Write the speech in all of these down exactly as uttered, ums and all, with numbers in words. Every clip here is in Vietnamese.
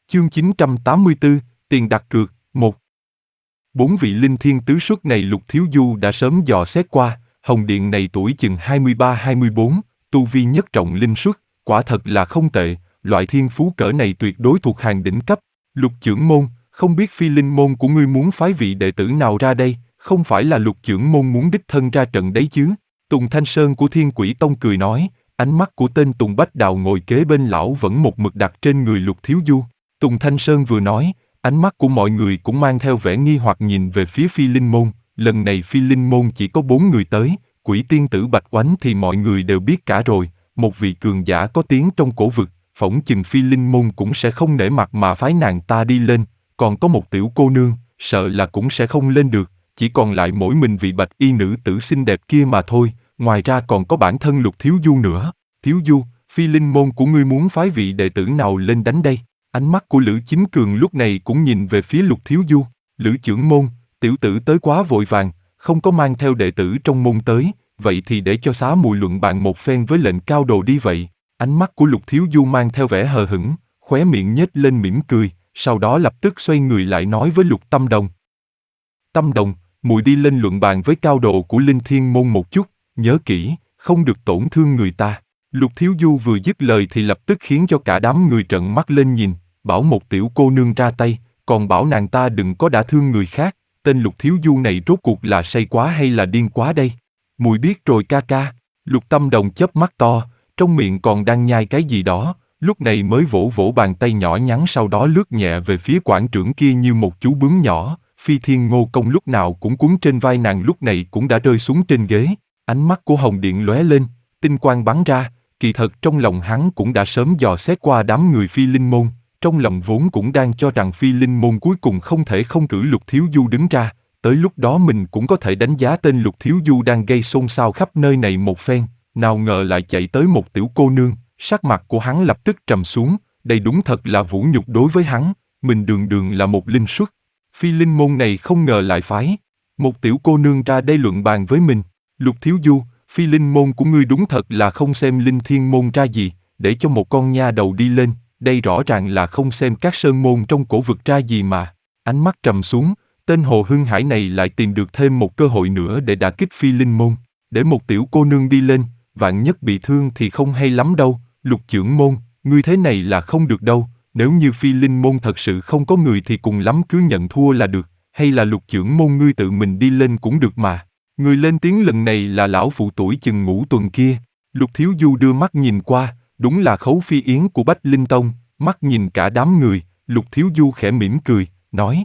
Chương chín trăm tám mươi tư, tiền đặt cược, một. Bốn vị linh thiên tứ xuất này Lục Thiếu Du đã sớm dò xét qua, hồng điện này tuổi chừng hai mươi ba hai mươi bốn, tu vi nhất trọng linh xuất, quả thật là không tệ, loại thiên phú cỡ này tuyệt đối thuộc hàng đỉnh cấp. Lục trưởng môn, không biết phi linh môn của ngươi muốn phái vị đệ tử nào ra đây, không phải là Lục trưởng môn muốn đích thân ra trận đấy chứ? Tùng Thanh Sơn của Thiên Quỷ Tông cười nói, ánh mắt của tên Tùng Bách Đào ngồi kế bên lão vẫn một mực đặt trên người Lục Thiếu Du. Tùng Thanh Sơn vừa nói, ánh mắt của mọi người cũng mang theo vẻ nghi hoặc nhìn về phía phi linh môn. Lần này phi linh môn chỉ có bốn người tới, Quỷ tiên tử Bạch Oánh thì mọi người đều biết cả rồi, một vị cường giả có tiếng trong cổ vực, phỏng chừng phi linh môn cũng sẽ không nể mặt mà phái nàng ta đi lên, còn có một tiểu cô nương, sợ là cũng sẽ không lên được, chỉ còn lại mỗi mình vị bạch y nữ tử xinh đẹp kia mà thôi, ngoài ra còn có bản thân Lục Thiếu Du nữa. Thiếu Du, phi linh môn của ngươi muốn phái vị đệ tử nào lên đánh đây? Ánh mắt của Lữ Chính Cường lúc này cũng nhìn về phía Lục Thiếu Du. Lữ trưởng môn, tiểu tử tới quá vội vàng, không có mang theo đệ tử trong môn tới, vậy thì để cho xá mùi luận bạn một phen với lệnh cao đồ đi vậy. Ánh mắt của Lục Thiếu Du mang theo vẻ hờ hững, khóe miệng nhếch lên mỉm cười, sau đó lập tức xoay người lại nói với Lục Tâm Đồng. Tâm Đồng, mùi đi lên luận bàn với cao đồ của Linh Thiên môn một chút, nhớ kỹ, không được tổn thương người ta. Lục Thiếu Du vừa dứt lời thì lập tức khiến cho cả đám người trợn mắt lên nhìn, bảo một tiểu cô nương ra tay, còn bảo nàng ta đừng có đả thương người khác. Tên Lục Thiếu Du này rốt cuộc là say quá hay là điên quá đây? Mùi biết rồi ca ca. Lục Tâm Đồng chớp mắt to, trong miệng còn đang nhai cái gì đó, lúc này mới vỗ vỗ bàn tay nhỏ nhắn, sau đó lướt nhẹ về phía quản trưởng kia như một chú bướm nhỏ. Phi Thiên Ngô Công lúc nào cũng quấn trên vai nàng lúc này cũng đã rơi xuống trên ghế. Ánh mắt của Hồng Điện lóe lên, tinh quang bắn ra, kỳ thật trong lòng hắn cũng đã sớm dò xét qua đám người Phi Linh môn, trong lòng vốn cũng đang cho rằng Phi Linh môn cuối cùng không thể không cử Lục Thiếu Du đứng ra, tới lúc đó mình cũng có thể đánh giá tên Lục Thiếu Du đang gây xôn xao khắp nơi này một phen, nào ngờ lại chạy tới một tiểu cô nương, sắc mặt của hắn lập tức trầm xuống, đây đúng thật là vũ nhục đối với hắn, mình đường đường là một linh xuất, Phi Linh môn này không ngờ lại phái một tiểu cô nương ra đây luận bàn với mình. Lục Thiếu Du, Phi Linh môn của ngươi đúng thật là không xem Linh Thiên môn ra gì, để cho một con nha đầu đi lên, đây rõ ràng là không xem các sơn môn trong cổ vực ra gì mà. Ánh mắt trầm xuống, tên Hồ Hưng Hải này lại tìm được thêm một cơ hội nữa để đả kích Phi Linh môn, để một tiểu cô nương đi lên, vạn nhất bị thương thì không hay lắm đâu. Lục trưởng môn, ngươi thế này là không được đâu, nếu như Phi Linh môn thật sự không có người thì cùng lắm cứ nhận thua là được, hay là Lục trưởng môn ngươi tự mình đi lên cũng được mà. Người lên tiếng lần này là lão phụ tuổi chừng ngũ tuần kia. Lục Thiếu Du đưa mắt nhìn qua, đúng là Khấu Phi Yến của Bách Linh Tông, mắt nhìn cả đám người, Lục Thiếu Du khẽ mỉm cười, nói: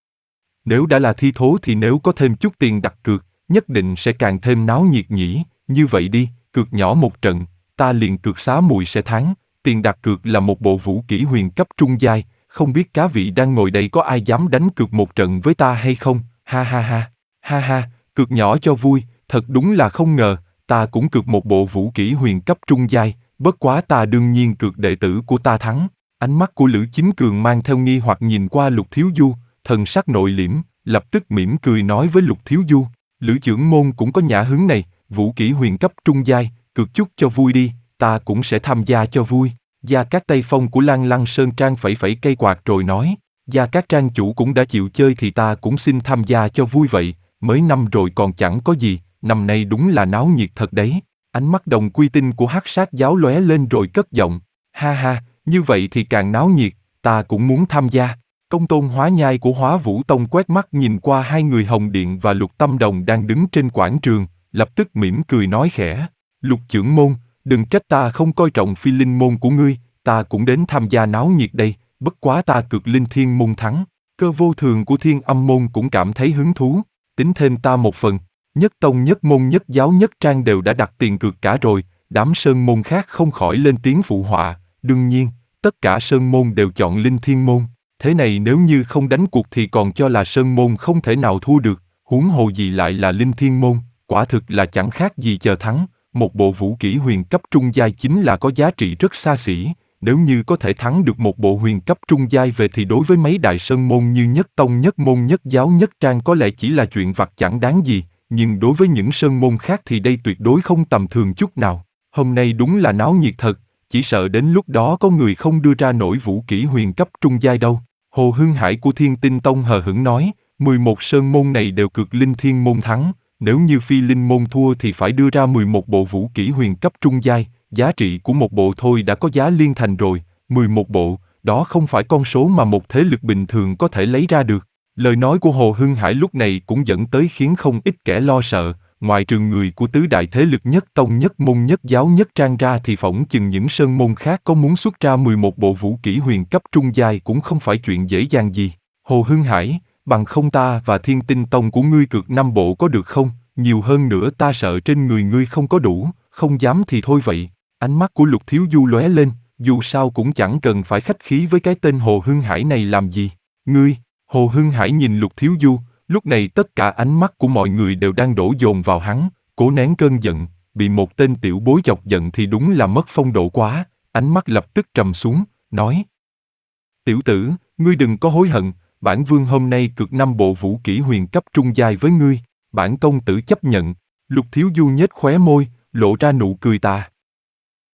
nếu đã là thi thố thì nếu có thêm chút tiền đặt cược, nhất định sẽ càng thêm náo nhiệt nhỉ, như vậy đi, cược nhỏ một trận, ta liền cược xá mùi sẽ thắng, tiền đặt cược là một bộ vũ kỹ huyền cấp trung giai, không biết cá vị đang ngồi đây có ai dám đánh cược một trận với ta hay không, ha ha ha, ha ha. Cược nhỏ cho vui, thật đúng là không ngờ, ta cũng cược một bộ vũ kỹ huyền cấp trung giai, bất quá ta đương nhiên cược đệ tử của ta thắng. Ánh mắt của Lữ Chính Cường mang theo nghi hoặc nhìn qua Lục Thiếu Du, thần sắc nội liễm, lập tức mỉm cười nói với Lục Thiếu Du, Lữ trưởng môn cũng có nhã hứng này, vũ kỹ huyền cấp trung giai, cược chút cho vui đi, ta cũng sẽ tham gia cho vui. Gia Cát Tây Phong của Lan Lăng Sơn Trang phẩy phẩy cây quạt rồi nói, Gia Cát Trang chủ cũng đã chịu chơi thì ta cũng xin tham gia cho vui vậy. Mới năm rồi còn chẳng có gì, năm nay đúng là náo nhiệt thật đấy. Ánh mắt Đồng Quy Tinh của Hắc Sát giáo lóe lên rồi cất giọng, ha ha, như vậy thì càng náo nhiệt, ta cũng muốn tham gia. Công tôn Hóa Nhai của Hóa Vũ Tông quét mắt nhìn qua hai người Hồng Điện và Lục Tâm Đồng đang đứng trên quảng trường, lập tức mỉm cười nói khẽ, Lục trưởng môn, đừng trách ta không coi trọng Phi Linh môn của ngươi, ta cũng đến tham gia náo nhiệt đây, bất quá ta cược Linh Thiên môn thắng. Cơ Vô Thường của Thiên Âm môn cũng cảm thấy hứng thú, tính thêm ta một phần, nhất tông nhất môn nhất giáo nhất trang đều đã đặt tiền cược cả rồi, đám sơn môn khác không khỏi lên tiếng phụ họa, đương nhiên, tất cả sơn môn đều chọn Linh Thiên môn, thế này nếu như không đánh cuộc thì còn cho là sơn môn không thể nào thua được, huống hồ gì lại là Linh Thiên môn, quả thực là chẳng khác gì chờ thắng, một bộ vũ kỹ huyền cấp trung giai chính là có giá trị rất xa xỉ. Nếu như có thể thắng được một bộ huyền cấp trung giai về thì đối với mấy đại sơn môn như nhất tông nhất môn nhất giáo nhất trang có lẽ chỉ là chuyện vặt chẳng đáng gì, nhưng đối với những sơn môn khác thì đây tuyệt đối không tầm thường chút nào. Hôm nay đúng là náo nhiệt thật, chỉ sợ đến lúc đó có người không đưa ra nổi vũ kỹ huyền cấp trung giai đâu. Hồ Hưng Hải của Thiên Tinh Tông hờ hững nói, mười một sơn môn này đều cực linh thiên môn thắng, nếu như phi linh môn thua thì phải đưa ra mười một bộ vũ kỹ huyền cấp trung giai, giá trị của một bộ thôi đã có giá liên thành rồi, mười một bộ, đó không phải con số mà một thế lực bình thường có thể lấy ra được. Lời nói của Hồ Hưng Hải lúc này cũng dẫn tới khiến không ít kẻ lo sợ, ngoài trừ người của tứ đại thế lực nhất tông nhất môn nhất giáo nhất trang ra thì phỏng chừng những sơn môn khác có muốn xuất ra mười một bộ vũ kỹ huyền cấp trung giai cũng không phải chuyện dễ dàng gì. Hồ Hưng Hải, bằng không ta và Thiên Tinh Tông của ngươi cược năm bộ có được không? Nhiều hơn nữa ta sợ trên người ngươi không có đủ, không dám thì thôi vậy. Ánh mắt của Lục Thiếu Du lóe lên, dù sao cũng chẳng cần phải khách khí với cái tên Hồ Hưng Hải này làm gì. Ngươi, Hồ Hưng Hải nhìn Lục Thiếu Du, lúc này tất cả ánh mắt của mọi người đều đang đổ dồn vào hắn, cố nén cơn giận, bị một tên tiểu bối chọc giận thì đúng là mất phong độ quá, ánh mắt lập tức trầm xuống, nói. Tiểu tử, ngươi đừng có hối hận, bản vương hôm nay cược năm bộ vũ kỹ huyền cấp trung giai với ngươi, bản công tử chấp nhận. Lục Thiếu Du nhếch khóe môi, lộ ra nụ cười tà.